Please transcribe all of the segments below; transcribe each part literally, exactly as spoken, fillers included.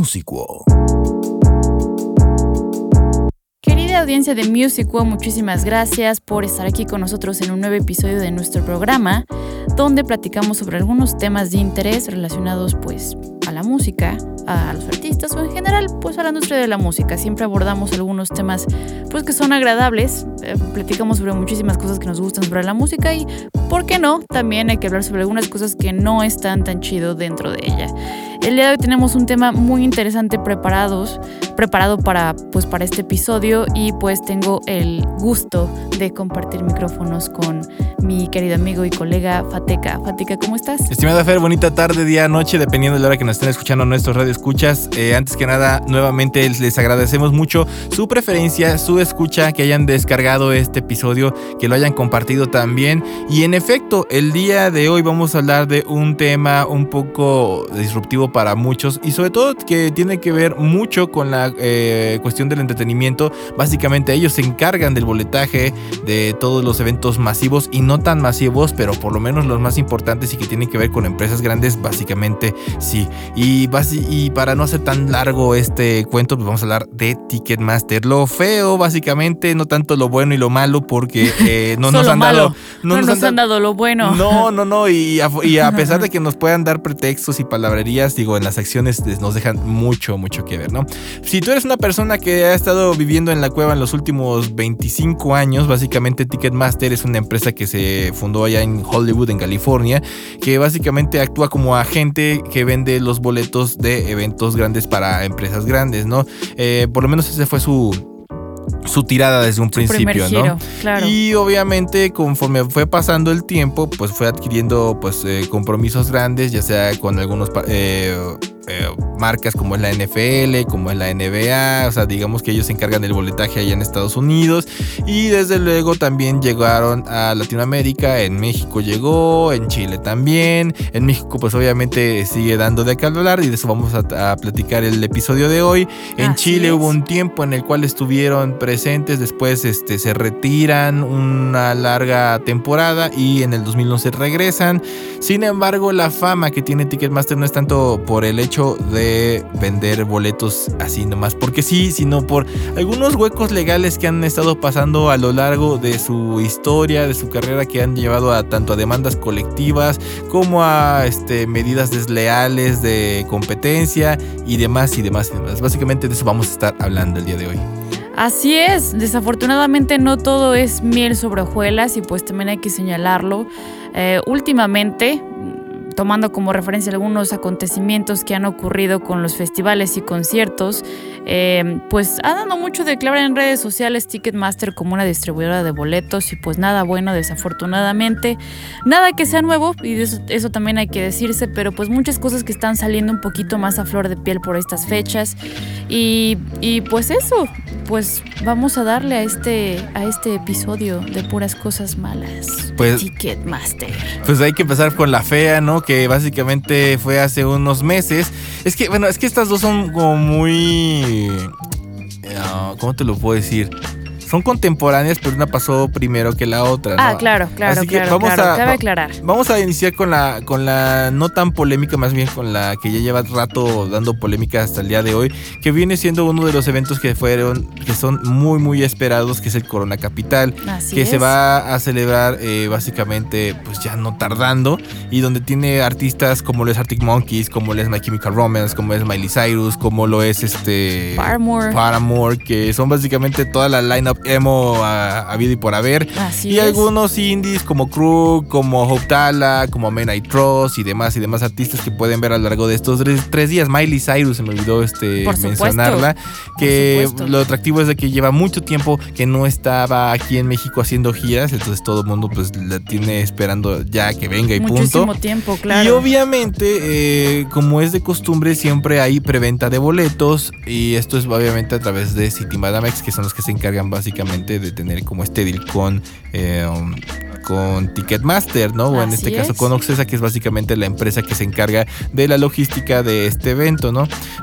Music World. Querida audiencia de Music World, muchísimas gracias por estar aquí con nosotros en un nuevo episodio de nuestro programa, donde platicamos sobre algunos temas de interés relacionados pues a la música, a los artistas o en general pues a la industria de la música. Siempre abordamos algunos temas pues que son agradables, eh, platicamos sobre muchísimas cosas que nos gustan sobre la música y, ¿por qué no? También hay que hablar sobre algunas cosas que no están tan chido dentro de ella. El día de hoy tenemos un tema muy interesante preparados, preparado para, pues, para este episodio y pues tengo el gusto de compartir micrófonos con mi querido amigo y colega Fateca. Fateca, ¿cómo estás? Estimada Fer, bonita tarde, día, noche, dependiendo de la hora que nos estén escuchando nuestros radioescuchas. Eh, antes que nada, nuevamente les agradecemos mucho su preferencia, su escucha, que hayan descargado este episodio, que lo hayan compartido también. Y en efecto, el día de hoy vamos a hablar de un tema un poco disruptivo para muchos y sobre todo que tiene que ver mucho con la eh, cuestión del entretenimiento. Básicamente ellos se encargan del boletaje de todos los eventos masivos y no tan masivos, pero por lo menos los más importantes y que tienen que ver con empresas grandes, básicamente sí. Y, basi- y para no hacer tan largo este cuento, pues vamos a hablar de Ticketmaster. Lo feo, básicamente, no tanto lo bueno y lo malo, porque eh, no nos han malo. dado... No, no nos, nos han, han dado lo bueno. No, no, no, y a, y a pesar de que nos puedan dar pretextos y palabrerías, digo, en las acciones nos dejan mucho, mucho que ver, ¿no? Si tú eres una persona que ha estado viviendo en la cueva en los últimos veinticinco años, básicamente Ticketmaster es una empresa que se fundó allá en Hollywood, en California, que básicamente actúa como agente que vende los boletos de eventos grandes para empresas grandes, ¿no? Eh, por lo menos ese fue su... su tirada desde un su principio, giro, ¿no? Claro. Y obviamente conforme fue pasando el tiempo, pues fue adquiriendo pues eh, compromisos grandes, ya sea con algunos eh, eh, marcas como es la N F L, como es la N B A, o sea, digamos que ellos se encargan del boletaje allá en Estados Unidos y desde luego también llegaron a Latinoamérica, en México llegó, en Chile también, en México pues obviamente sigue dando de qué hablar y de eso vamos a, a platicar el episodio de hoy. En Así Chile es. Hubo un tiempo en el cual estuvieron presentes, después este, se retiran una larga temporada y en el dos mil once regresan. Sin embargo, la fama que tiene Ticketmaster no es tanto por el hecho de vender boletos así nomás porque sí, sino por algunos huecos legales que han estado pasando a lo largo de su historia, de su carrera, que han llevado a tanto a demandas colectivas como a este, medidas desleales de competencia y demás y demás y demás. Básicamente de eso vamos a estar hablando el día de hoy. Así es, desafortunadamente no todo es miel sobre hojuelas y pues también hay que señalarlo. Eh, últimamente, tomando como referencia algunos acontecimientos que han ocurrido con los festivales y conciertos, eh, pues ha dado mucho de que hablar en redes sociales Ticketmaster como una distribuidora de boletos y pues nada bueno, desafortunadamente. Nada que sea nuevo y eso, eso también hay que decirse, pero pues muchas cosas que están saliendo un poquito más a flor de piel por estas fechas y, y pues eso, pues vamos a darle a este, a este episodio de puras cosas malas. Pues, Ticketmaster. Pues hay que empezar con la fea, ¿no? Que básicamente fue hace unos meses. Es que, bueno, es que estas dos son como muy... Uh, ¿Cómo te lo puedo decir? Son contemporáneas, pero una pasó primero que la otra, ¿no? Ah, claro, claro, Así que claro, vamos claro, a, cabe aclarar. Vamos a iniciar con la, con la no tan polémica, más bien con la que ya lleva rato dando polémica hasta el día de hoy, que viene siendo uno de los eventos que fueron, que son muy, muy esperados, que es el Corona Capital, Así que es. se va a celebrar eh, básicamente, pues ya no tardando, y donde tiene artistas como lo es Arctic Monkeys, como lo es My Chemical Romance, como es Miley Cyrus, como lo es este... Paramore. Paramore, que son básicamente toda la lineup emo a habido y por haber. Así y es. algunos indies como Krug, como Hope Tala, como Men I Trust y demás y demás artistas que pueden ver a lo largo de estos tres, tres días. Miley Cyrus, se me olvidó este Por mencionarla, supuesto. que Por supuesto. lo atractivo es de que lleva mucho tiempo que no estaba aquí en México haciendo giras, entonces todo el mundo pues la tiene esperando ya que venga y Muchísimo punto. tiempo, claro. Y obviamente, eh, como es de costumbre, siempre hay preventa de boletos y esto es obviamente a través de Citibanamex, que son los que se encargan básicamente de tener como este deal con, eh, um, con Ticketmaster, ¿no? O en Así este caso es. con Oxesa, que es básicamente la empresa que se encarga de la logística de este evento, ¿no?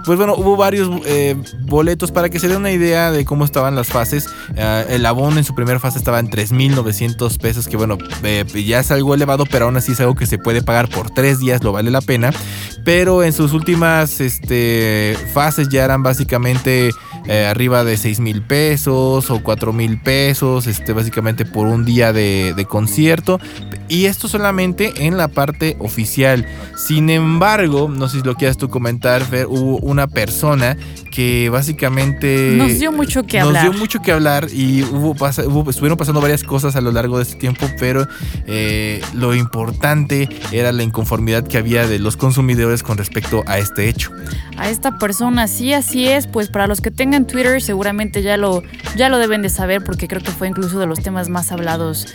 pues bueno, hubo varios eh, boletos para que se den una idea de cómo estaban las fases. Uh, el abono en su primera fase estaba en tres mil novecientos pesos, que bueno, eh, ya es algo elevado, pero aún así es algo que se puede pagar por tres días, lo vale la pena. Pero en sus últimas este, fases ya eran básicamente eh, arriba de seis mil pesos o cuatro mil pesos, este, básicamente por un día de, de concierto. Y esto solamente en la parte oficial. Sin embargo, no sé si lo quieras tú comentar, Fer, hubo una persona que básicamente nos dio mucho que nos hablar. dio mucho que hablar y hubo, pasa, hubo estuvieron pasando varias cosas a lo largo de este tiempo, pero eh, lo importante era la inconformidad que había de los consumidores con respecto a este hecho. A esta persona, sí, así es. Pues para los que tengan Twitter seguramente ya lo, ya lo deben de saber, porque creo que fue incluso de los temas más hablados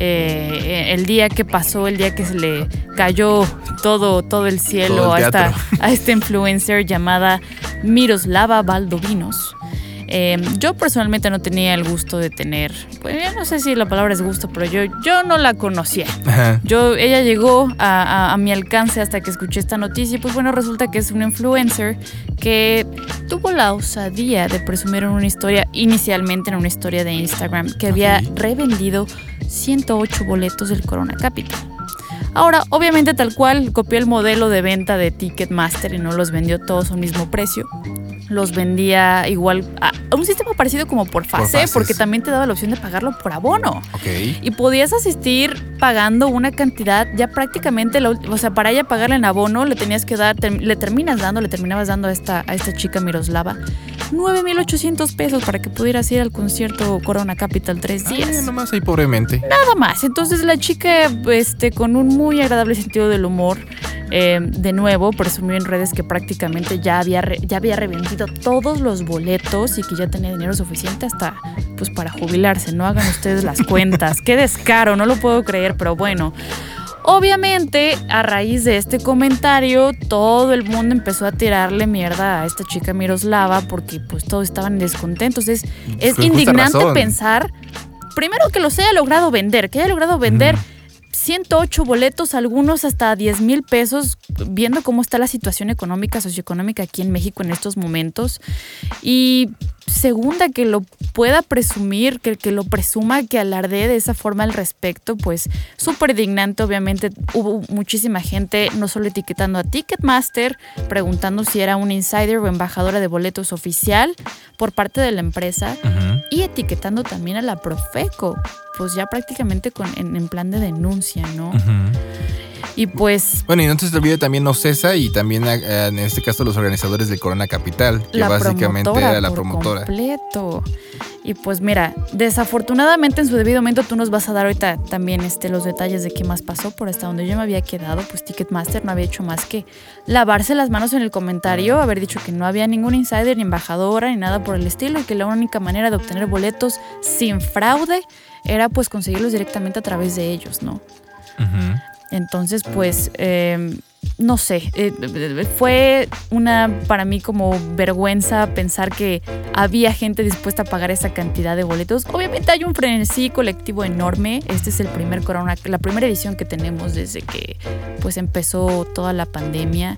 eh, el día que pasó, el día que se le cayó todo, todo el cielo todo el a, esta, a esta influencer llamada Miroslava Baldovinos. Eh, yo personalmente no tenía el gusto de tener, pues ya no sé si la palabra es gusto, pero yo, yo no la conocía. Ajá. Yo, ella llegó a, a, a mi alcance hasta que escuché esta noticia y pues bueno, resulta que es una influencer que tuvo la osadía de presumir en una historia, inicialmente en una historia de Instagram, que había Okay. revendido ciento ocho boletos del Corona Capital. Ahora, obviamente tal cual copió el modelo de venta de Ticketmaster y no los vendió todos a un mismo precio. Los vendía igual a un sistema parecido como por fase, por porque también te daba la opción de pagarlo por abono. Okay. Y podías asistir pagando una cantidad ya prácticamente, la, o sea, para ella pagarle en abono le tenías que dar, te, le terminas dando, le terminabas dando a esta, a esta chica Miroslava nueve mil ochocientos pesos para que pudieras ir al concierto Corona Capital tres días. Ay, nomás ahí pobremente. Nada más. Entonces la chica, este, con un muy agradable sentido del humor, eh, de nuevo presumió en redes que prácticamente ya había, re, ya había revendido todos los boletos y que ya tenía dinero suficiente hasta pues para jubilarse. No hagan ustedes las cuentas. Qué descaro, no lo puedo creer, pero bueno. Obviamente, a raíz de este comentario, todo el mundo empezó a tirarle mierda a esta chica Miroslava porque pues todos estaban descontentos. Es, es Con indignante justa razón. pensar, primero, que los haya logrado vender, que haya logrado vender mm. ciento ocho boletos, algunos hasta diez mil pesos, viendo cómo está la situación económica, socioeconómica aquí en México en estos momentos. Y segunda, que lo pueda presumir, que, que lo presuma, que alardee de esa forma al respecto, pues súper indignante. Obviamente hubo muchísima gente no solo etiquetando a Ticketmaster, preguntando si era un insider o embajadora de boletos oficial por parte de la empresa, uh-huh. y etiquetando también a la Profeco, pues ya prácticamente con, en, en plan de denuncia, ¿no? Uh-huh. Y pues... Bueno, y no se olvide también Ocesa y también eh, en este caso los organizadores del Corona Capital, que la básicamente era la por promotora. Completo. Y pues mira, desafortunadamente en su debido momento tú nos vas a dar ahorita también este, los detalles de qué más pasó, por hasta donde yo me había quedado, pues Ticketmaster no había hecho más que lavarse las manos en el comentario, haber dicho que no había ningún insider, ni embajadora, ni nada por el estilo, y que la única manera de obtener boletos sin fraude era pues conseguirlos directamente a través de ellos, ¿no? Uh-huh. Entonces, pues, eh, no sé, eh, fue una, para mí, como vergüenza pensar que había gente dispuesta a pagar esa cantidad de boletos. Obviamente hay un frenesí colectivo enorme. Este es el primer Corona, la primera edición que tenemos desde que, pues, empezó toda la pandemia.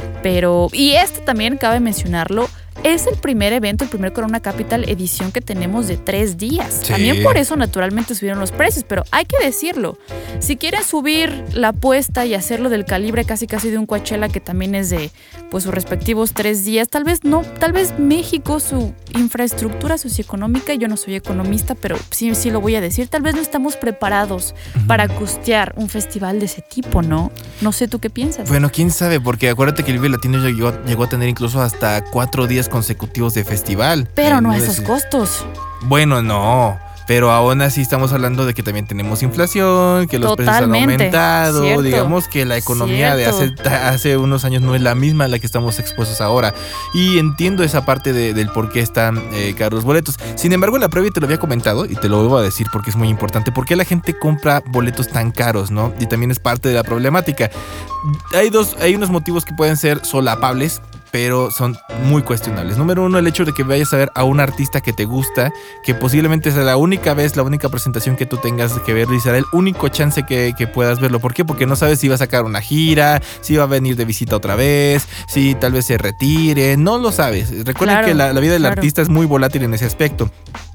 Pero, y este también, cabe mencionarlo, es el primer evento, el primer Corona Capital edición que tenemos de tres días. Sí. También por eso naturalmente subieron los precios, pero hay que decirlo. Si quieren subir la apuesta y hacerlo del calibre casi casi de un Coachella, que también es de pues sus respectivos tres días, tal vez no, tal vez México, su infraestructura socioeconómica, yo no soy economista, pero sí, sí lo voy a decir, tal vez no estamos preparados uh-huh. para costear un festival de ese tipo, ¿no? No sé, ¿tú qué piensas? Bueno, quién sabe, porque acuérdate que el Vive Latino llegó, llegó a tener incluso hasta cuatro días consecutivos de festival. Pero no a esos costos. Bueno, no. Pero aún así estamos hablando de que también tenemos inflación, que los Totalmente. precios han aumentado. Cierto. Digamos que la economía Cierto. de hace, hace unos años no es la misma a la que estamos expuestos ahora. Y entiendo esa parte de, del por qué están eh, caros los boletos. Sin embargo, en la previa te lo había comentado y te lo vuelvo a decir porque es muy importante. ¿Por qué la gente compra boletos tan caros, no? Y también es parte de la problemática. Hay dos, hay unos motivos que pueden ser solapables. pero son muy cuestionables. Número uno, el hecho de que vayas a ver a un artista que te gusta, que posiblemente sea la única vez, la única presentación que tú tengas que verlo y será el único chance que, que puedas verlo. ¿Por qué? Porque no sabes si va a sacar una gira, si va a venir de visita otra vez, si tal vez se retire, no lo sabes. Recuerden claro, que la, la vida del claro. artista es muy volátil en ese aspecto.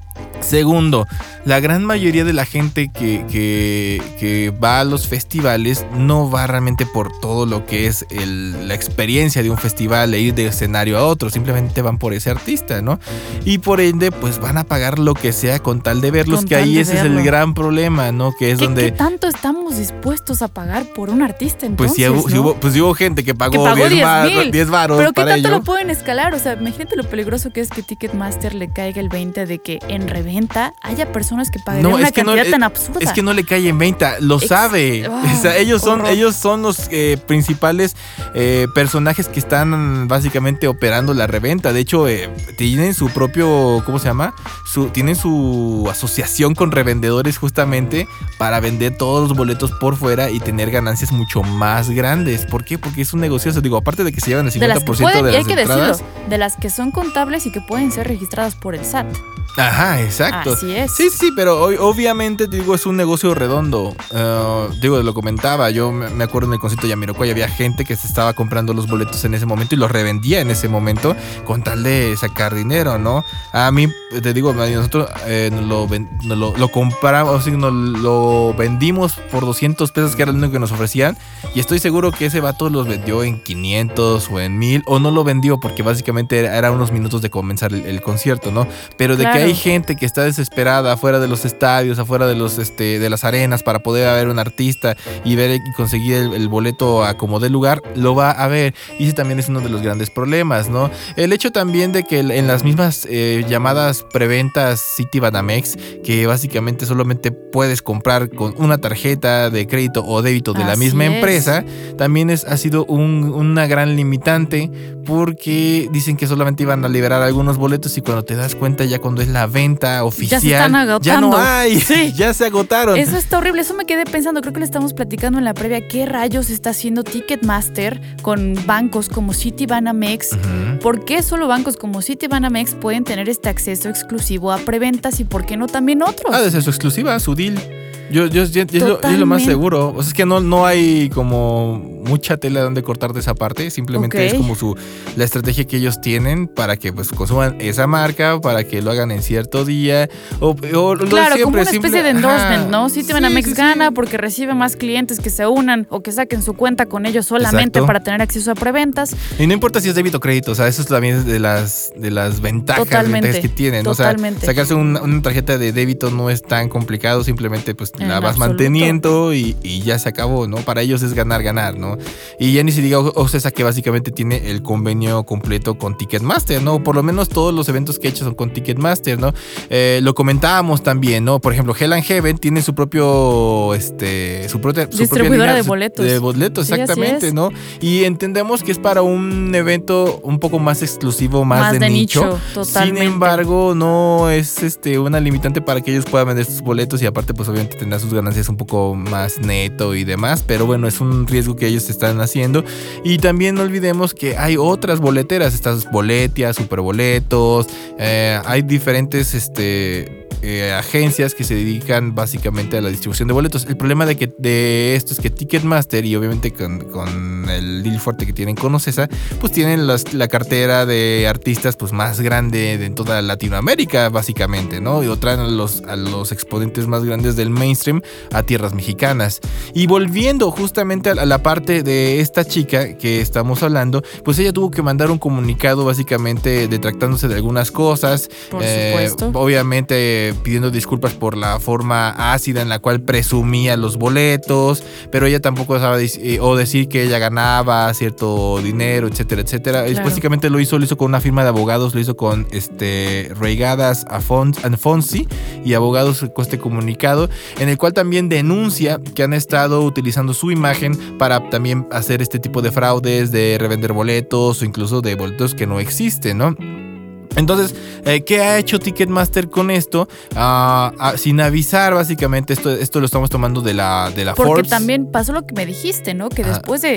Segundo, la gran mayoría de la gente que, que, que va a los festivales no va realmente por todo lo que es el, la experiencia de un festival, de ir de escenario a otro, simplemente van por ese artista, ¿no? Y por ende, pues van a pagar lo que sea con tal de verlos, con que ahí ese verlo. Es el gran problema, ¿no? Que es ¿Qué, donde... ¿Qué tanto estamos dispuestos a pagar por un artista entonces? Pues sí hubo, ¿no? sí hubo, pues sí hubo gente que pagó, que pagó diez varos Pero ¿qué para tanto ello? lo pueden escalar? O sea, imagínate lo peligroso que es que Ticketmaster le caiga el veinte de que en reventa haya personas que pagarían no, una cantidad no, tan absurda. Es que no le cae en venta, lo Ex- sabe. Oh, o sea, ellos son, ellos son los eh, principales eh, personajes que están básicamente operando la reventa. De hecho, eh, tienen su propio, ¿cómo se llama? Su, tienen su asociación con revendedores justamente para vender todos los boletos por fuera y tener ganancias mucho más grandes. ¿Por qué? Porque es un negocioso. Digo, aparte de que se llevan el cincuenta por ciento de las, de las pueden, y hay que entradas. Decirlo, de las que son contables y que pueden ser registradas por el S A T. Ajá, exacto. Así es. Sí, sí, pero obviamente, te digo, es un negocio redondo. Uh, digo, lo comentaba, yo me acuerdo en el concierto de Jamiroquai había gente que se estaba comprando los boletos en ese momento y los revendía en ese momento con tal de sacar dinero, ¿no? A mí, te digo, nosotros eh, lo, lo, lo compramos, o sea, nos lo vendimos por doscientos pesos, que era lo único que nos ofrecían, y estoy seguro que ese vato los vendió en quinientos o en mil, o no lo vendió porque básicamente era, era unos minutos de comenzar el, el concierto, ¿no? Pero de claro. que hay gente que está desesperada afuera de los estadios, afuera de los este de las arenas para poder ver un artista y ver y conseguir el, el boleto a como dé lugar, lo va a ver. Y ese también es uno de los grandes problemas, ¿no? El hecho también de que en las mismas eh, llamadas preventas Citibanamex, que básicamente solamente puedes comprar con una tarjeta de crédito o débito de Así la misma es. empresa, también es, ha sido un, una gran limitante, porque dicen que solamente iban a liberar algunos boletos y cuando te das cuenta ya cuando es la venta oficial, ya se están agotando. Ya no hay, sí. ya se agotaron. Eso está horrible, eso me quedé pensando, creo que le estamos platicando en la previa, ¿qué rayos está haciendo Ticketmaster con bancos como Citibanamex? Uh-huh. ¿Por qué solo bancos como Citibanamex pueden tener este acceso exclusivo a preventas y por qué no también otros? Ah, desde su exclusiva, su deal. Yo, yo, yo, yo, yo es lo más seguro. O sea, es que no, no hay como mucha tela donde cortar de esa parte. Simplemente okay. es como su la estrategia que ellos tienen para que pues consuman esa marca, para que lo hagan en cierto día. O, o claro, lo siempre, como una simple, especie de endorsement, ajá, ¿no? Citibanamex sí, sí, gana sí. porque recibe más clientes que se unan o que saquen su cuenta con ellos solamente Exacto. para tener acceso a preventas. Y no importa si es débito o crédito, o sea, eso es también de las, de las ventajas, ventajas que tienen. Totalmente. O sea, sacarse una, una tarjeta de débito no es tan complicado, simplemente pues en la vas absoluto. manteniendo y, y ya se acabó, ¿no? Para ellos es ganar, ganar, ¿no? Y ya ni se diga Ocesa, que básicamente tiene el convenio completo con Ticketmaster, ¿no? Por lo menos todos los eventos que he hecho son con Ticketmaster, ¿no? Eh, lo comentábamos también, ¿no? Por ejemplo, Hell and Heaven tiene su propio, este, su, propia, su distribuidora propia de boletos. De boletos, sí, exactamente, ¿no? Y entendemos que es para un evento un poco más exclusivo, más, más de, de nicho. nicho totalmente. Sin embargo, no es este una limitante para que ellos puedan vender sus boletos y aparte, pues obviamente tendrán sus ganancias un poco más neto y demás, pero bueno, es un riesgo que ellos están haciendo. Y también no olvidemos que hay otras boleteras, estas Boletia, Superboletos, eh, hay diferentes este Eh, agencias que se dedican básicamente a la distribución de boletos. El problema de que de esto es que Ticketmaster y obviamente con, con el deal fuerte que tienen con Ocesa, pues tienen las, la cartera de artistas pues más grande de toda Latinoamérica básicamente, ¿no? Y lo traen a los, a los exponentes más grandes del mainstream a tierras mexicanas. Y volviendo justamente a la parte de esta chica que estamos hablando, pues ella tuvo que mandar un comunicado básicamente detractándose de algunas cosas. Por eh, supuesto. Obviamente pidiendo disculpas por la forma ácida en la cual presumía los boletos, pero ella tampoco sabe eh, o decir que ella ganaba cierto dinero, etcétera, etcétera. Claro. Básicamente lo hizo, lo hizo con una firma de abogados, lo hizo con este Reigadas Afonsi y abogados con este comunicado, en el cual también denuncia que han estado utilizando su imagen para también hacer este tipo de fraudes, de revender boletos o incluso de boletos que no existen, ¿no? Entonces, eh, ¿qué ha hecho Ticketmaster con esto? Uh, uh, sin avisar, básicamente, esto, esto lo estamos tomando de la, de la Porque Forbes. también pasó lo que me dijiste, ¿no? Que después de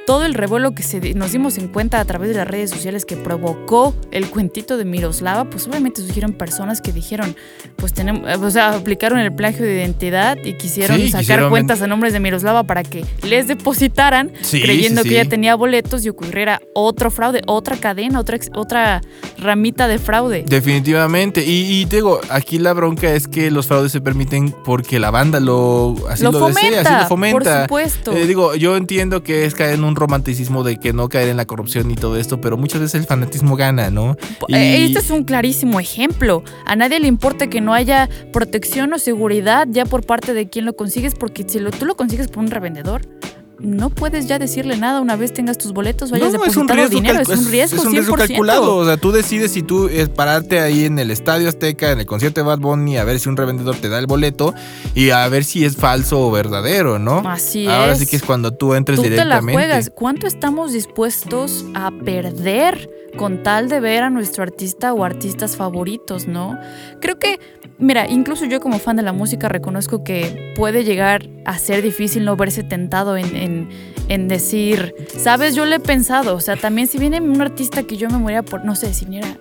todo el revuelo que se, nos dimos en cuenta a través de las redes sociales que provocó el cuentito de Miroslava, pues obviamente surgieron personas que dijeron, pues tenemos, o sea, aplicaron el plagio de identidad y quisieron Sí, sacar quisieron cuentas ven- a nombres de Miroslava para que les depositaran, Sí, creyendo sí, que sí. ella tenía boletos y ocurriera otro fraude, otra cadena, otra, ex- otra ramita de fraude. Definitivamente. Y, y te digo, aquí la bronca es que los fraudes se permiten porque la banda lo así Lo lo, desea, fomenta, así lo fomenta. por supuesto. Eh, digo, yo entiendo que es caer en un romanticismo de que no caer en la corrupción y todo esto, pero muchas veces el fanatismo gana, ¿no? Y- Eh, Este es un clarísimo ejemplo. A nadie le importa que no haya protección o seguridad ya por parte de quien lo consigues, porque si lo, tú lo consigues por un revendedor, no puedes ya decirle nada una vez tengas tus boletos, vayas No, es un depositado riesgo, dinero, calcu- es un riesgo, es un riesgo cien por ciento. calculado. O sea, tú decides si tú es pararte ahí en el Estadio Azteca, en el concierto de Bad Bunny, a ver si un revendedor te da el boleto y a ver si es falso o verdadero, ¿no? Así Ahora es. sí que es cuando tú entres Tú te la directamente. juegas. ¿Cuánto estamos dispuestos a perder con tal de ver a nuestro artista o artistas favoritos, no? Creo que, mira, incluso yo como fan de la música reconozco que puede llegar a ser difícil no verse tentado en, en, en decir, sabes, yo lo he pensado. O sea, también si viene un artista que yo me moría por, no sé, si viniera,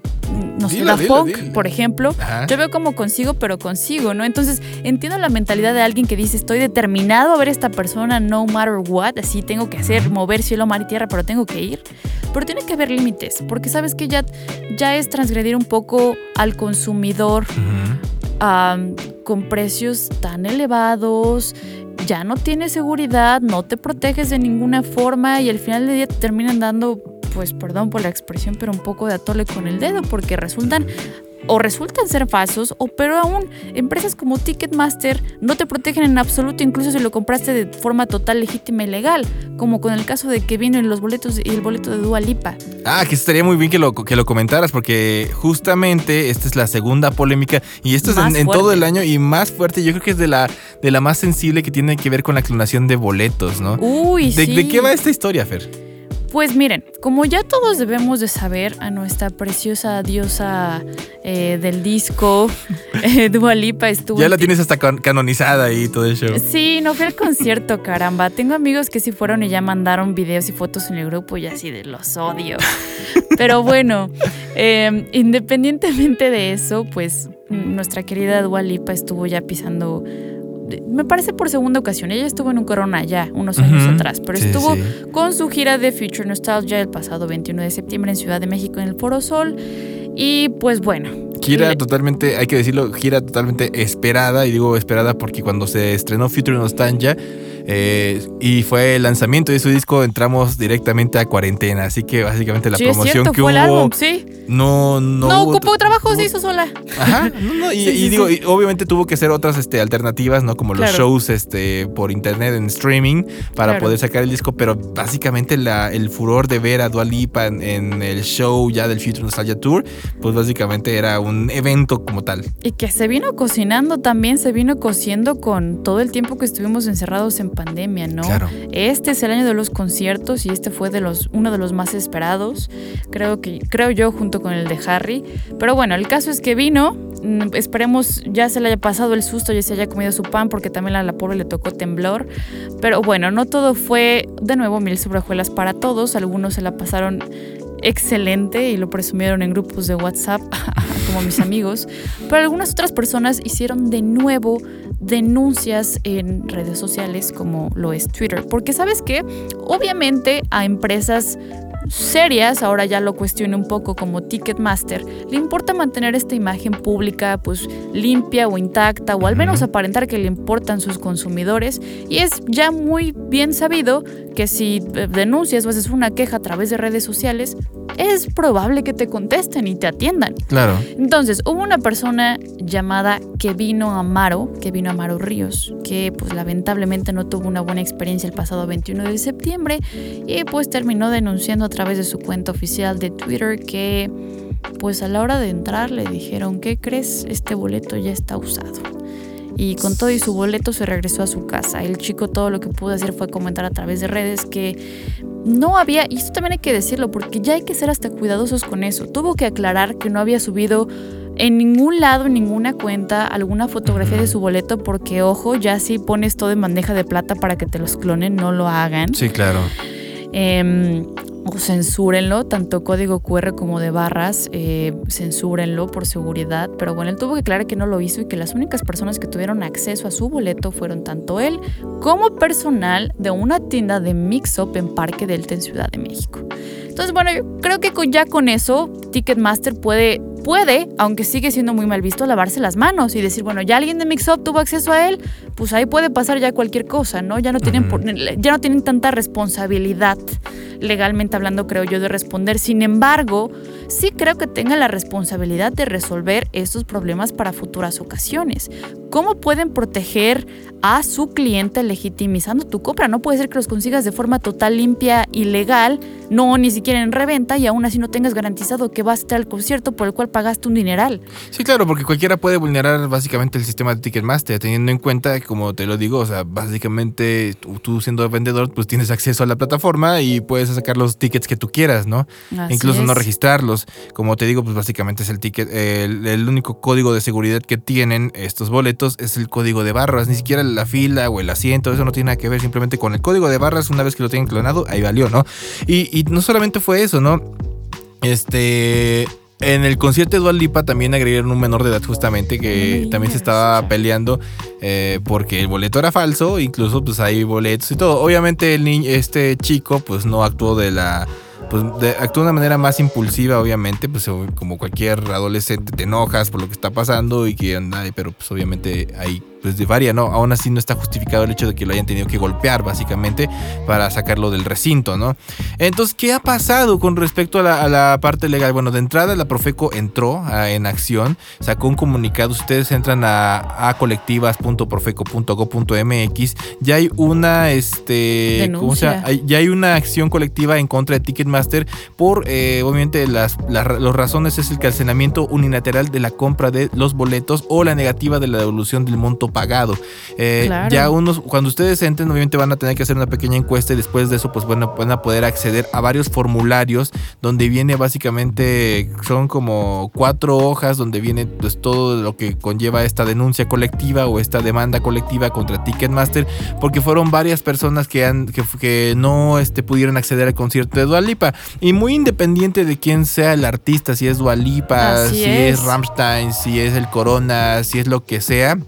no sé, Dilo, Daft dilo, Punk, dilo. por ejemplo, Ajá. yo veo cómo consigo, pero consigo, ¿no? Entonces, entiendo la mentalidad de alguien que dice, estoy determinado a ver a esta persona no matter what, así tengo que hacer, mover cielo, mar y tierra, pero tengo que ir. Pero tiene que haber límites, porque sabes que ya, ya es transgredir un poco al consumidor Ujú. um, con precios tan elevados, ya no tienes seguridad, no te proteges de ninguna forma y al final del día te terminan dando, pues perdón por la expresión, pero un poco de atole con el dedo, porque resultan o resultan ser falsos, o pero aún empresas como Ticketmaster no te protegen en absoluto, incluso si lo compraste de forma total, legítima y legal, como con el caso de que vino en los boletos y el boleto de Dua Lipa. Ah, que estaría muy bien que lo, que lo comentaras, porque justamente esta es la segunda polémica y esto es Más en, en fuerte. todo el año y más fuerte. Yo creo que es de la, de la más sensible, que tiene que ver con la clonación de boletos, ¿no? Uy, ¿De, sí. ¿De qué va esta historia, Fer? Pues miren, como ya todos debemos de saber, a nuestra preciosa diosa eh, del disco, eh, Dua Lipa estuvo... Ya en la ti- tienes hasta can- canonizada y todo el show. Sí, no fui al concierto, caramba. Tengo amigos que sí fueron y ya mandaron videos y fotos en el grupo y así de los odio. Pero bueno, eh, independientemente de eso, pues nuestra querida Dua Lipa estuvo ya pisando... Me parece por segunda ocasión. Ella estuvo en un Corona ya unos años Ujú. atrás, pero Sí, estuvo sí. con su gira de Future Nostalgia el pasado veintiuno de septiembre en Ciudad de México en el Foro Sol. Y pues bueno. Gira le- totalmente, hay que decirlo, gira totalmente esperada. Y digo esperada porque cuando se estrenó Future Nostalgia eh, y fue el lanzamiento de su disco, entramos directamente a cuarentena. Así que básicamente la sí, es promoción cierto, que fue hubo el álbum, sí. no, no, No, hubo- ocupó trabajo, hubo- se hizo sola. Ajá, no, no, y, Sí, y sí, digo, sí. y obviamente tuvo que ser otras este, alternativas, ¿no? Como los Claro. shows este, por internet, en streaming, para Claro. poder sacar el disco, pero básicamente la, el furor de ver a Dua Lipa en, en el show ya del Future Nostalgia Tour, pues básicamente era un evento como tal. Y que se vino cocinando también, se vino cociendo con todo el tiempo que estuvimos encerrados en pandemia, ¿no? Claro. Este es el año de los conciertos y este fue de los uno de los más esperados, creo que creo yo, junto con el de Harry. Pero bueno, el caso es que vino, mm, esperemos ya se le haya pasado el susto, ya se haya comido su pan, porque también a la pobre le tocó temblor. Pero bueno, no todo fue de nuevo mil sobre hojuelas para todos, algunos se la pasaron excelente y lo presumieron en grupos de WhatsApp como mis amigos, pero algunas otras personas hicieron de nuevo denuncias en redes sociales como lo es Twitter, porque ¿sabes qué? Obviamente a empresas serias, ahora ya lo cuestiono un poco, como Ticketmaster, le importa mantener esta imagen pública pues limpia o intacta, o al menos aparentar que le importan sus consumidores, y es ya muy bien sabido que si denuncias o haces una queja a través de redes sociales, es probable que te contesten y te atiendan. Claro. Entonces, hubo una persona llamada Kevino Amaro, Kevino Amaro Ríos, que pues lamentablemente no tuvo una buena experiencia el pasado veintiuno de septiembre y pues terminó denunciando a través de su cuenta oficial de Twitter que pues a la hora de entrar le dijeron, ¿qué crees? Este boleto ya está usado. Y con todo y su boleto se regresó a su casa. El chico todo lo que pudo hacer fue comentar a través de redes que no había, y esto también hay que decirlo porque ya hay que ser hasta cuidadosos con eso, tuvo que aclarar que no había subido en ningún lado, en ninguna cuenta, alguna fotografía de su boleto, porque ojo, ya si pones todo en bandeja de plata para que te los clonen, no lo hagan. Sí, claro. Eh, o censúrenlo, tanto código cu erre como de barras, eh, censúrenlo por seguridad. Pero bueno, él tuvo que aclarar que no lo hizo y que las únicas personas que tuvieron acceso a su boleto fueron tanto él como personal de una tienda de Mix-Up en Parque Delta en Ciudad de México. Entonces, bueno, yo creo que con, ya con eso Ticketmaster puede, puede, aunque sigue siendo muy mal visto, lavarse las manos y decir, bueno, ya alguien de Mix-Up tuvo acceso a él, pues ahí puede pasar ya cualquier cosa, ¿no? Ya no tienen, uh-huh. por, ya no tienen tanta responsabilidad, legalmente hablando, creo yo, de responder. Sin embargo, sí creo que tengan la responsabilidad de resolver estos problemas para futuras ocasiones. ¿Cómo pueden proteger a su cliente legitimizando tu compra? No puede ser que los consigas de forma total, limpia y legal, no ni siquiera en reventa, y aún así no tengas garantizado que vas a estar al concierto por el cual pagaste un dineral. Sí, claro, porque cualquiera puede vulnerar básicamente el sistema de Ticketmaster, teniendo en cuenta, como te lo digo, o sea, básicamente tú, tú siendo vendedor, pues tienes acceso a la plataforma y puedes sacar los tickets que tú quieras, ¿no? Así Incluso es. No registrarlos. Como te digo, pues básicamente es el ticket, el, el único código de seguridad que tienen estos boletos es el código de barras, ni siquiera la fila o el asiento, eso no tiene nada que ver, simplemente con el código de barras. Una vez que lo tienen clonado, ahí valió, ¿no? Y, y no solamente fue eso, ¿no? Este... En el concierto de Dua Lipa también agregaron un menor de edad justamente que Ay, también se estaba peleando eh, porque el boleto era falso, incluso pues hay boletos y todo. Obviamente el niño, este chico pues no actuó de la... Pues de, actuó de una manera más impulsiva, obviamente, pues como cualquier adolescente te enojas por lo que está pasando y que anda, pero pues obviamente hay pues de varia, ¿no? Aún así no está justificado el hecho de que lo hayan tenido que golpear básicamente para sacarlo del recinto, ¿no? Entonces, ¿qué ha pasado con respecto a la, a la parte legal? Bueno, de entrada la Profeco entró a, en acción, sacó un comunicado. Ustedes entran a, a colectivas punto profeco punto gob punto eme equis, ya hay una este denuncia. ¿cómo se llama? Hay, ya hay una acción colectiva en contra de Ticketmaster por eh, obviamente las, las, las razones es el cancelamiento unilateral de la compra de los boletos o la negativa de la devolución del monto pagado. Eh, claro. Ya unos, cuando ustedes entren, obviamente van a tener que hacer una pequeña encuesta y después de eso, pues bueno, van a poder acceder a varios formularios donde viene básicamente, son como cuatro hojas donde viene pues todo lo que conlleva esta denuncia colectiva o esta demanda colectiva contra Ticketmaster, porque fueron varias personas que han, que, que no este, pudieron acceder al concierto de Dua Lipa. Y muy independiente de quién sea el artista, si es Dua Lipa, Así si es. es Rammstein, si es el Corona, si es lo que sea.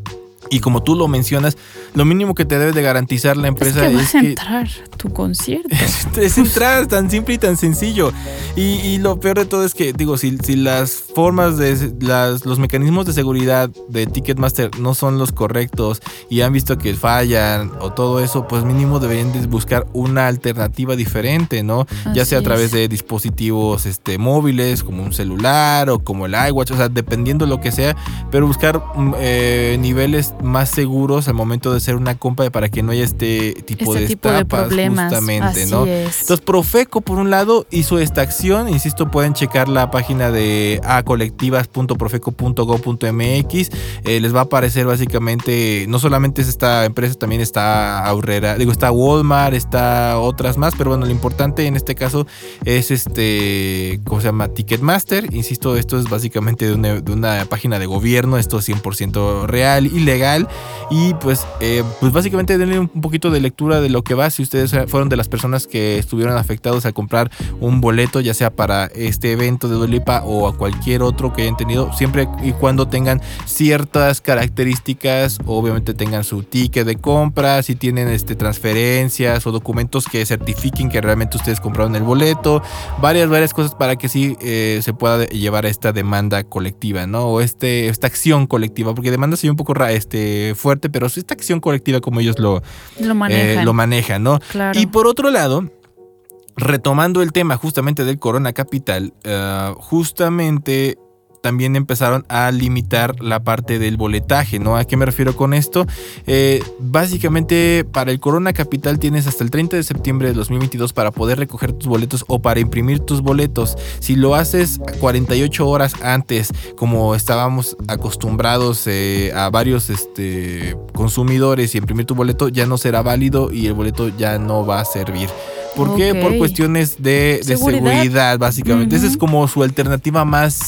Y como tú lo mencionas, lo mínimo que te debe de garantizar la empresa es que vas es a que entrar a tu concierto. es, es entrar, tan simple y tan sencillo. Y, y lo peor de todo es que, digo, si, si las formas de las, los mecanismos de seguridad de Ticketmaster no son los correctos y han visto que fallan o todo eso, pues mínimo deberían de buscar una alternativa diferente, ¿no? Así ya sea a través es. de dispositivos este, móviles, como un celular o como el iWatch, o sea, dependiendo lo que sea, pero buscar eh, niveles más seguros al momento de hacer una compra para que no haya este tipo Este de tipo de estafas, problemas. justamente, Así ¿no? es. Entonces, Profeco, por un lado, hizo esta acción. Insisto, pueden checar la página de a colectivas punto profeco punto gob punto eme equis. Eh, les va a aparecer básicamente, no solamente es esta empresa, también está Aurrera, digo, está Walmart, está otras más, pero bueno, lo importante en este caso es este, ¿cómo se llama? Ticketmaster. Insisto, esto es básicamente de una, de una página de gobierno, esto es cien por ciento real y legal. Y pues, eh, pues básicamente denle un poquito de lectura de lo que va. Si ustedes fueron de las personas que estuvieron afectados al comprar un boleto, ya sea para este evento de Dua Lipa o a cualquier otro que hayan tenido, siempre y cuando tengan ciertas características, obviamente tengan su ticket de compra, si tienen este, transferencias o documentos que certifiquen que realmente ustedes compraron el boleto, varias, varias cosas para que sí eh, se pueda llevar a esta demanda colectiva, ¿no? O este, esta acción colectiva, porque demanda se ve un poco ra- este, fuerte, pero esta acción colectiva como ellos lo, Lo manejan. eh, lo manejan, ¿no? Claro. Y por otro lado, retomando el tema justamente del Corona Capital, uh, justamente también empezaron a limitar la parte del boletaje, ¿no? ¿A qué me refiero con esto? Eh, básicamente, para el Corona Capital tienes hasta el treinta de septiembre de dos mil veintidós para poder recoger tus boletos o para imprimir tus boletos. Si lo haces cuarenta y ocho horas antes, como estábamos acostumbrados eh, a varios este, consumidores, y imprimir tu boleto, ya no será válido y el boleto ya no va a servir. ¿Por qué? Ok. Por cuestiones de, de Seguridad. seguridad, básicamente. Uh-huh. Esa es como su alternativa más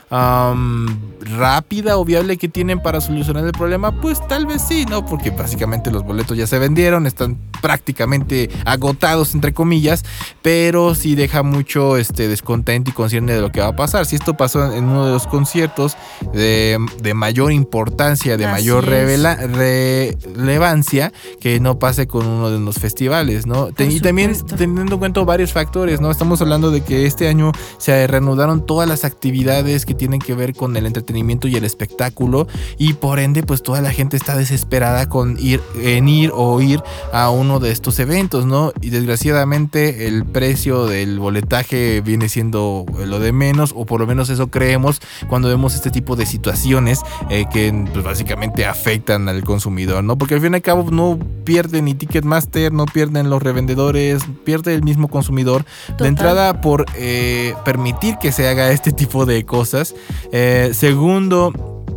um, rápida o viable que tienen para solucionar el problema, pues tal vez sí, ¿no? Porque básicamente los boletos ya se vendieron, están prácticamente agotados, entre comillas, pero sí deja mucho este, descontento y concierne de lo que va a pasar. Si esto pasó en uno de los conciertos de, de mayor importancia, de Así mayor revela, relevancia, que no pase con uno de los festivales, ¿no? Por y supuesto. También teniendo en cuenta varios factores, ¿no? Estamos hablando de que este año se reanudaron todas las actividades que tienen que ver con el entretenimiento y el espectáculo, y por ende pues toda la gente está desesperada con ir en ir o ir a uno de estos eventos, ¿no? Y desgraciadamente el precio del boletaje viene siendo lo de menos, o por lo menos eso creemos cuando vemos este tipo de situaciones eh, que pues básicamente afectan al consumidor, ¿no? Porque al fin y al cabo no pierde ni Ticketmaster, no pierden los revendedores, pierde el mismo consumidor. Total. De entrada por eh, permitir que se haga este tipo de cosas. Eh, segundo,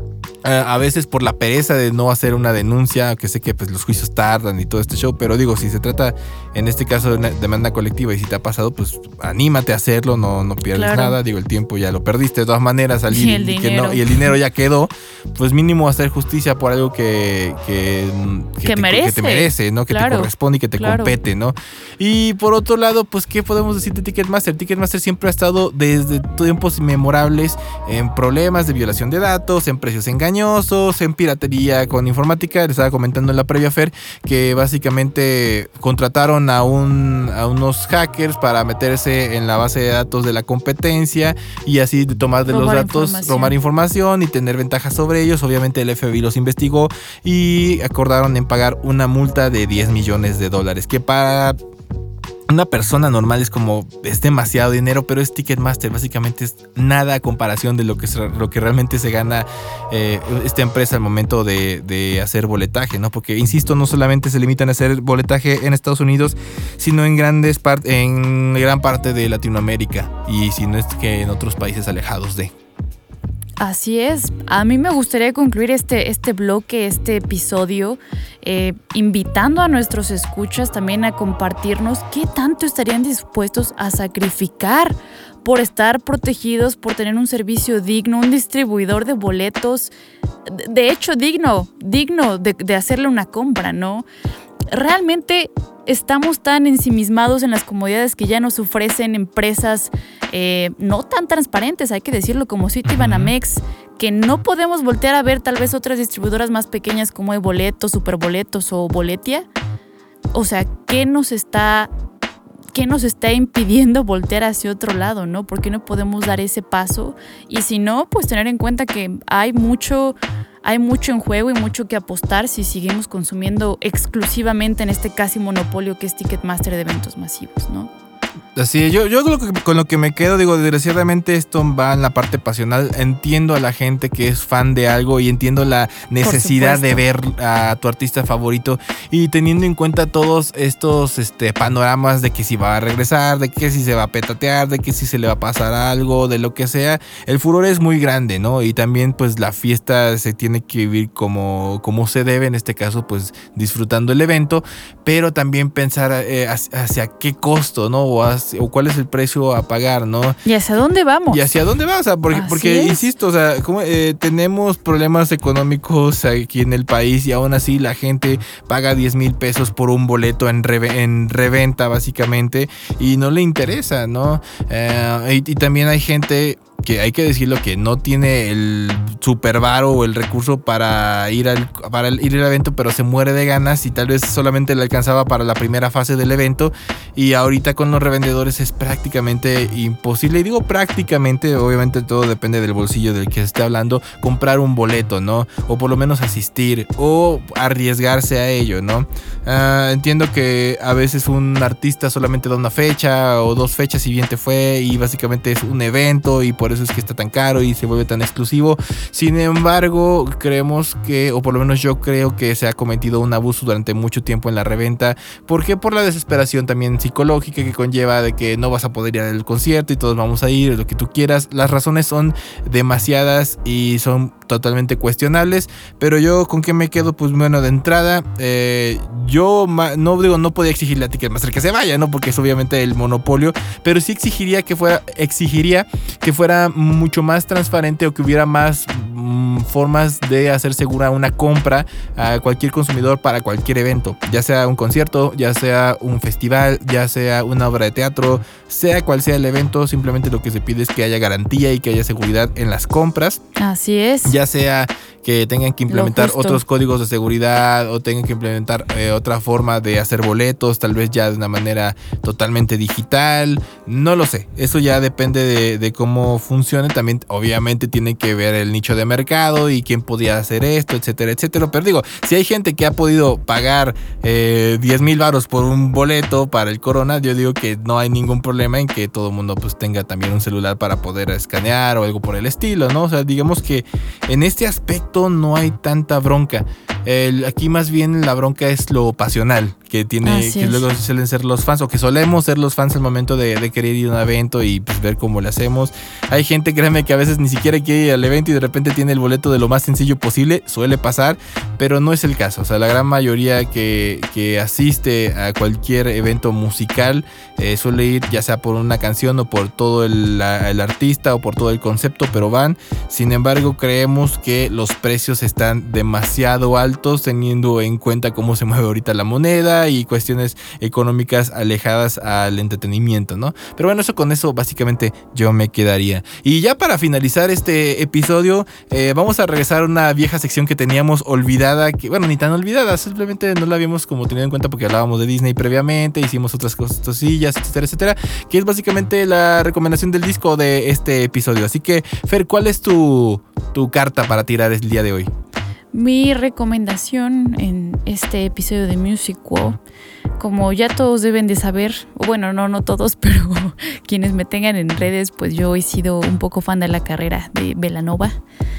a veces por la pereza de no hacer una denuncia, que sé que pues los juicios tardan y todo este show, pero digo, si se trata en este caso de una demanda colectiva y si te ha pasado, pues anímate a hacerlo, no, no pierdes claro. nada, digo, el tiempo ya lo perdiste, de todas maneras, salir y el, y que no, y el dinero ya quedó, pues mínimo hacer justicia por algo que, que, que, que, te, merece. que te merece, ¿no? Que claro. te corresponde y que te claro. compete, ¿no? Y por otro lado, pues, ¿qué podemos decir de Ticketmaster? Ticketmaster siempre ha estado desde tiempos inmemorables en problemas de violación de datos, en precios engañosos, en piratería con informática. Les estaba comentando en la previa, Fer, que básicamente contrataron a, un, a unos hackers para meterse en la base de datos de la competencia y así tomar de robar los datos, información. tomar información y tener ventajas sobre ellos. Obviamente el F B I los investigó y acordaron en pagar una multa de diez millones de dólares, que para una persona normal es como, es demasiado dinero, pero es Ticketmaster, básicamente es nada a comparación de lo que, lo que realmente se gana eh, esta empresa al momento de, de hacer boletaje, ¿no? Porque, insisto, no solamente se limitan a hacer boletaje en Estados Unidos, sino en grandes part- en gran parte de Latinoamérica, y si no es que en otros países alejados de... Así es. A mí me gustaría concluir este, este bloque, este episodio, eh, invitando a nuestros escuchas también a compartirnos qué tanto estarían dispuestos a sacrificar por estar protegidos, por tener un servicio digno, un distribuidor de boletos, de hecho digno, digno de, de hacerle una compra, ¿no? Realmente estamos tan ensimismados en las comodidades que ya nos ofrecen empresas eh, no tan transparentes, hay que decirlo, como Citibanamex, que no podemos voltear a ver tal vez otras distribuidoras más pequeñas como eBoletos, Superboletos o Boletia. O sea, ¿qué nos está, qué nos está impidiendo voltear hacia otro lado, ¿no? ¿Por qué no podemos dar ese paso? Y si no, pues tener en cuenta que hay mucho... Hay mucho en juego y mucho que apostar si seguimos consumiendo exclusivamente en este casi monopolio que es Ticketmaster de eventos masivos, ¿no? Así es, yo, yo con, lo que, con lo que me quedo, digo, desgraciadamente esto va en la parte pasional. Entiendo a la gente que es fan de algo y entiendo la necesidad de ver a tu artista favorito, y teniendo en cuenta todos estos este, panoramas de que si va a regresar, de que si se va a petatear, de que si se le va a pasar algo, de lo que sea, el furor es muy grande, ¿no? Y también pues la fiesta se tiene que vivir como, como se debe, en este caso pues disfrutando el evento, pero también pensar eh, hacia, hacia qué costo, ¿no? O hacia o cuál es el precio a pagar, ¿no? ¿Y hacia dónde vamos? ¿Y hacia dónde vas? O sea, porque, porque insisto, o sea, como, eh, tenemos problemas económicos aquí en el país y aún así la gente paga diez mil pesos por un boleto en, re, en reventa, básicamente, y no le interesa, ¿no? Eh, y, y también hay gente que, hay que decirlo, que no tiene el super varo o el recurso para ir al para ir al evento, pero se muere de ganas y tal vez solamente le alcanzaba para la primera fase del evento, y ahorita con los revendedores es prácticamente imposible. Y digo prácticamente, obviamente todo depende del bolsillo del que se esté hablando, comprar un boleto, ¿no? O por lo menos asistir o arriesgarse a ello, ¿no? Uh, entiendo que a veces un artista solamente da una fecha o dos fechas y bien te fue, y básicamente es un evento y por eso es que está tan caro y se vuelve tan exclusivo. Sin embargo, creemos que, o por lo menos yo creo que se ha cometido un abuso durante mucho tiempo en la reventa. ¿Por qué? Por la desesperación también psicológica que conlleva de que no vas a poder ir al concierto y todos vamos a ir, lo que tú quieras. Las razones son demasiadas y son totalmente cuestionables, pero yo con qué me quedo, pues bueno, de entrada, eh, yo no digo, no podía exigirle a Ticketmaster que se vaya, ¿no? Porque es obviamente el monopolio, pero sí exigiría que fuera, exigiría que fuera mucho más transparente o que hubiera más mmm, formas de hacer segura una compra a cualquier consumidor para cualquier evento, ya sea un concierto, ya sea un festival, ya sea una obra de teatro, sea cual sea el evento, simplemente lo que se pide es que haya garantía y que haya seguridad en las compras. Así es. Ya sea que tengan que implementar otros códigos de seguridad o tengan que implementar eh, otra forma de hacer boletos, tal vez ya de una manera totalmente digital, no lo sé, eso ya depende de, de cómo funcione. También obviamente tiene que ver el nicho de mercado y quién podía hacer esto, etcétera, etcétera, pero digo, si hay gente que ha podido pagar eh, diez mil varos por un boleto para el Corona, yo digo que no hay ningún problema en que todo el mundo pues tenga también un celular para poder escanear o algo por el estilo, ¿no? O sea, digamos que en este aspecto no hay tanta bronca. El, aquí más bien la bronca es lo pasional que tiene, Así que es. Luego suelen ser los fans, o que solemos ser los fans al momento de, de querer ir a un evento y pues ver cómo lo hacemos. Hay gente, créanme, que a veces ni siquiera quiere ir al evento y de repente tiene el boleto de lo más sencillo posible, suele pasar, pero no es el caso. O sea, la gran mayoría que, que asiste a cualquier evento musical eh, suele ir ya sea por una canción o por todo el, la, el artista o por todo el concepto, pero van. Sin embargo, creemos que los precios están demasiado altos teniendo en cuenta cómo se mueve ahorita la moneda y cuestiones económicas alejadas al entretenimiento, ¿no? Pero bueno, eso con eso básicamente yo me quedaría. Y ya para finalizar este episodio, eh, vamos a regresar a una vieja sección que teníamos olvidada, que bueno, ni tan olvidada, simplemente no la habíamos como tenido en cuenta porque hablábamos de Disney previamente, hicimos otras cosillas, etcétera, etcétera, que es básicamente la recomendación del disco de este episodio. Así que, Fer, ¿cuál es tu, tu carta para tirar el día de hoy? Mi recomendación en este episodio de Music Wow, como ya todos deben de saber, o bueno, no, no todos, pero quienes me tengan en redes, pues yo he sido un poco fan de la carrera de Belanova.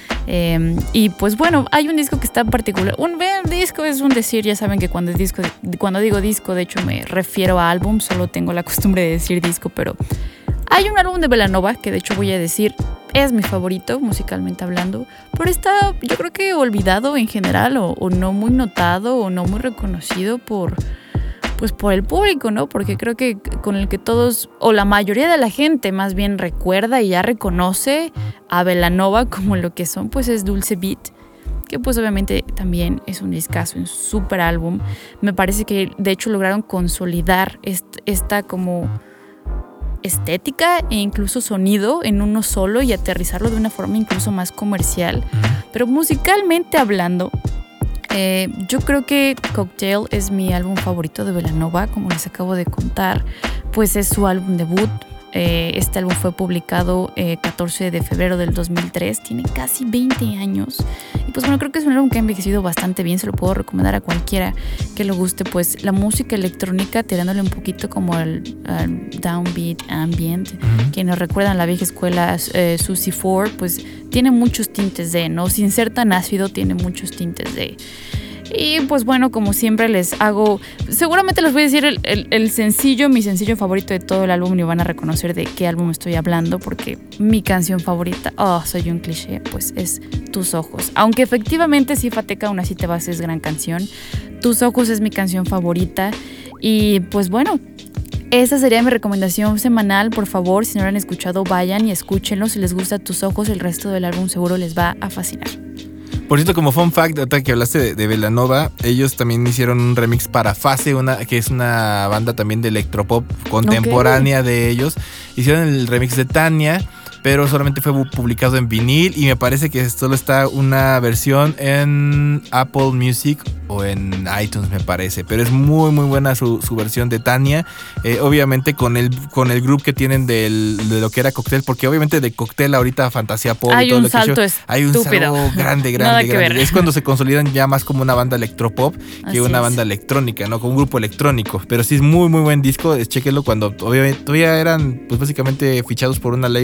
Eh, y pues bueno, hay un disco que está en particular. Un disco es un decir, ya saben que cuando, es disco, cuando digo disco, de hecho me refiero a álbum, solo tengo la costumbre de decir disco, pero hay un álbum de Belanova que de hecho voy a decir es mi favorito musicalmente hablando, pero está yo creo que olvidado en general o, o no muy notado o no muy reconocido por, pues por el público, ¿no? Porque creo que con el que todos o la mayoría de la gente más bien recuerda y ya reconoce a Belanova como lo que son, pues es Dulce Beat, que pues obviamente también es un discazo, un súper álbum. Me parece que de hecho lograron consolidar esta, esta como estética e incluso sonido en uno solo y aterrizarlo de una forma incluso más comercial. Pero musicalmente hablando, eh, yo creo que Cocktail es mi álbum favorito de Belanova, como les acabo de contar, pues es su álbum debut. Eh, este álbum fue publicado eh, catorce de febrero del dos mil tres, tiene casi veinte años y pues bueno, creo que es un álbum que ha envejecido bastante bien, se lo puedo recomendar a cualquiera que le guste, pues la música electrónica tirándole un poquito como al, al downbeat, ambient, uh-huh. que nos recuerdan la vieja escuela eh, Susie Ford, pues tiene muchos tintes de, ¿no? Sin ser tan ácido, tiene muchos tintes de. Y pues bueno, como siempre les hago, seguramente les voy a decir el, el, el sencillo, mi sencillo favorito de todo el álbum y van a reconocer de qué álbum estoy hablando, porque mi canción favorita, oh, soy un cliché, pues es Tus Ojos. Aunque efectivamente sí, Fateca, aún así te vas, es gran canción. Tus Ojos es mi canción favorita y pues bueno, esa sería mi recomendación semanal. Por favor, si no lo han escuchado, vayan y escúchenlo. Si les gusta Tus Ojos, el resto del álbum seguro les va a fascinar. Por cierto, como fun fact, ahorita que hablaste de, de Belanova, ellos también hicieron un remix para Fase, una, que es una banda también de electropop contemporánea okay. de ellos. Hicieron el remix de Tania, pero solamente fue publicado en vinil y me parece que solo está una versión en Apple Music o en iTunes, me parece, pero es muy muy buena su, su versión de Tania, eh, obviamente con el con el group que tienen del, de lo que era Cocktail, porque obviamente de Cocktail ahorita Fantasía Pop hay y todo un lo que salto yo, hay un estúpido. salto grande, grande, grande. Es cuando se consolidan ya más como una banda electropop que Así una es. banda electrónica, ¿no? Como un grupo electrónico, pero sí es muy muy buen disco, chéquenlo cuando obviamente todavía eran pues básicamente fichados por una label de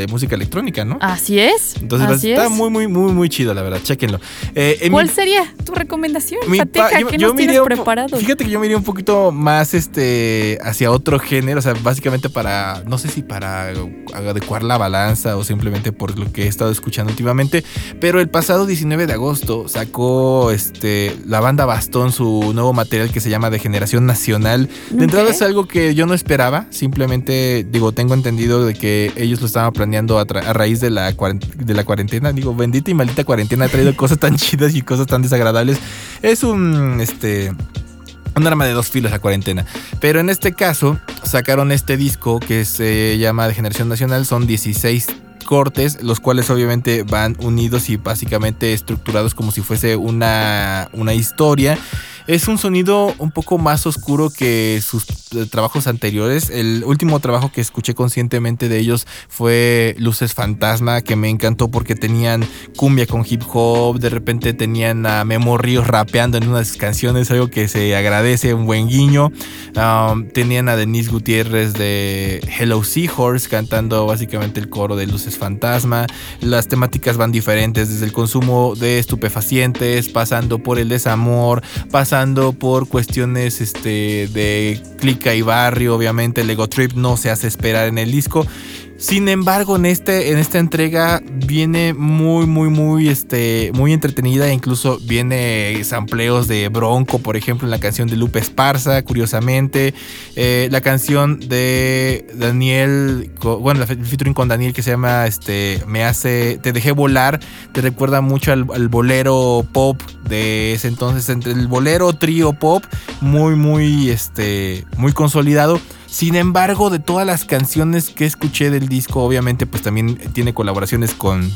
música electrónica, ¿no? Así es. Entonces así está es. muy, muy, muy, muy chido, la verdad. Chéquenlo. Eh, ¿Cuál mi, sería tu recomendación, Fateca? ¿Qué yo, nos yo tienes un, preparado? Fíjate que yo me iría un poquito más este hacia otro género, o sea, básicamente para, no sé si para adecuar la balanza o simplemente por lo que he estado escuchando últimamente, pero el pasado diecinueve de agosto sacó este la banda Bastón su nuevo material que se llama De Generación Nacional. De okay. entrada es algo que yo no esperaba, simplemente digo, tengo entendido de que ellos lo estaban planeando a, tra- a raíz de la, de la cuarentena, digo, bendita y maldita cuarentena ha traído cosas tan chidas y cosas tan desagradables. Es un este un arma de dos filos la cuarentena. Pero en este caso sacaron este disco que se llama De Generación Nacional. Son dieciséis cortes, los cuales obviamente van unidos y básicamente estructurados como si fuese una, una historia. Es un sonido un poco más oscuro que sus trabajos anteriores. El último trabajo que escuché conscientemente de ellos fue Luces Fantasma, que me encantó porque tenían cumbia con hip hop, de repente tenían a Memo Ríos rapeando en unas canciones, algo que se agradece, un buen guiño. Um, tenían a Denise Gutiérrez de Hello Seahorse cantando básicamente el coro de Luces Fantasma. Las temáticas van diferentes, desde el consumo de estupefacientes, pasando por el desamor, pasando por cuestiones este, de clica y barrio. Obviamente el Ego Trip no se hace esperar en el disco. Sin embargo, en, este, en esta entrega viene muy, muy, muy, este, muy entretenida. Incluso viene sampleos de Bronco, por ejemplo, en la canción de Lupe Esparza, curiosamente. Eh, la canción de Daniel, bueno, el featuring con Daniel que se llama este, Me hace, Te dejé volar, te recuerda mucho al, al bolero pop de ese entonces, entre el bolero trío pop, muy, muy, este, muy consolidado. Sin embargo, de todas las canciones que escuché del disco, obviamente pues también tiene colaboraciones con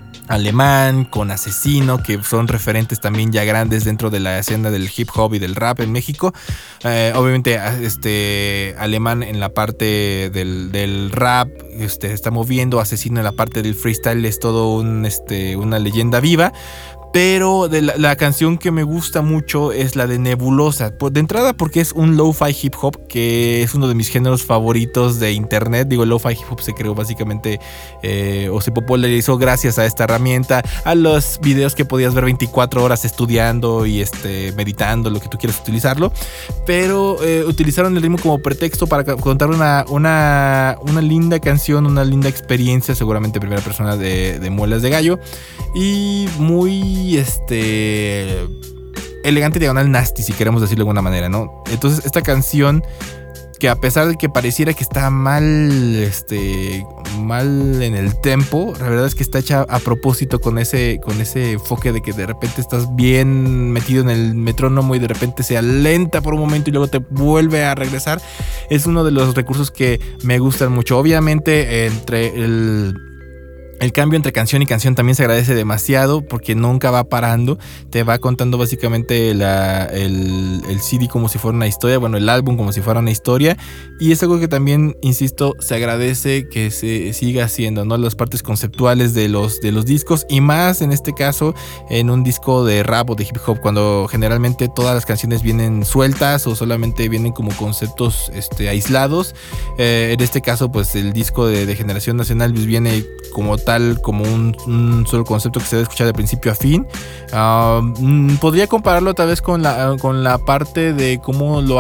Alemán, con Asesino, que son referentes también ya grandes dentro de la escena del hip hop y del rap en México. Eh, obviamente este Alemán en la parte del, del rap este, está moviendo, Asesino en la parte del freestyle es todo un, este, una leyenda viva. Pero de la, la canción que me gusta mucho es la de Nebulosa. De entrada porque es un lo-fi hip hop, que es uno de mis géneros favoritos de internet. Digo, el lo-fi hip hop se creó básicamente eh, o se popularizó gracias a esta herramienta, a los videos que podías ver veinticuatro horas estudiando y este, meditando, lo que tú quieras utilizarlo. Pero eh, utilizaron el ritmo como pretexto para contar una, una, una linda canción, una linda experiencia, seguramente primera persona de, de Muelas de Gallo. Y muy este elegante, diagonal nasty, si queremos decirlo de alguna manera, ¿no? Entonces esta canción, que a pesar de que pareciera que está mal este mal en el tempo, la verdad es que está hecha a propósito con ese con ese enfoque de que de repente estás bien metido en el metrónomo y de repente se alenta por un momento y luego te vuelve a regresar. Es uno de los recursos que me gustan mucho. Obviamente entre el El cambio entre canción y canción también se agradece demasiado porque nunca va parando. Te va contando básicamente la, el, el C D como si fuera una historia, bueno, el álbum como si fuera una historia. Y es algo que también, insisto, se agradece que se siga haciendo, ¿no? Las partes conceptuales de los, de los discos, y más en este caso en un disco de rap o de hip hop, cuando generalmente todas las canciones vienen sueltas o solamente vienen como conceptos este, aislados. Eh, en este caso, pues el disco de, de Generación Nacional pues, viene como tal, como un, un solo concepto que se debe escuchar de principio a fin. Uh, podría compararlo tal vez con la, con la parte de cómo lo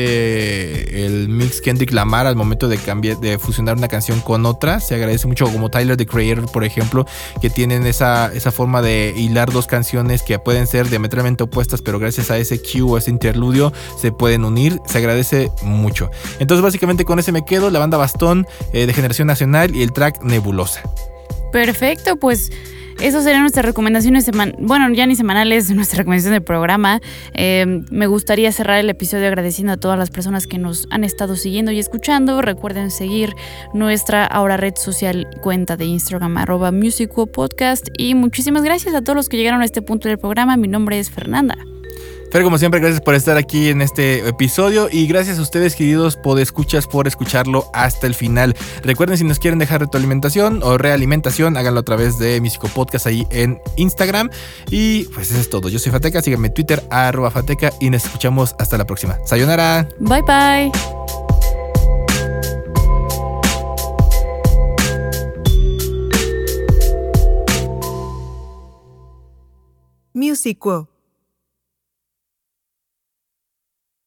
hace el mix Kendrick Lamar al momento de cambiar, de fusionar una canción con otra. Se agradece mucho, como Tyler the Creator, por ejemplo, que tienen esa, esa forma de hilar dos canciones que pueden ser diametralmente opuestas, pero gracias a ese cue o ese interludio se pueden unir. Se agradece mucho. Entonces básicamente con ese me quedo, la banda Bastón eh, de Generación Nacional y el track Nebulosa. Perfecto, pues esas serían nuestras recomendaciones seman- bueno, ya ni semanales, nuestra recomendación del programa. Eh, me gustaría cerrar el episodio agradeciendo a todas las personas que nos han estado siguiendo y escuchando. Recuerden seguir nuestra ahora red social, cuenta de Instagram, arroba Musicuo Podcast. Y muchísimas gracias a todos los que llegaron a este punto del programa. Mi nombre es Fernanda. Fer, como siempre, gracias por estar aquí en este episodio y gracias a ustedes, queridos podescuchas, por escucharlo hasta el final. Recuerden, si nos quieren dejar retroalimentación o realimentación, háganlo a través de Musicuo Podcast ahí en Instagram. Y pues eso es todo. Yo soy Fateca, síganme en Twitter, arroba Fateca, y nos escuchamos hasta la próxima. Sayonara. Bye bye. Music Quo.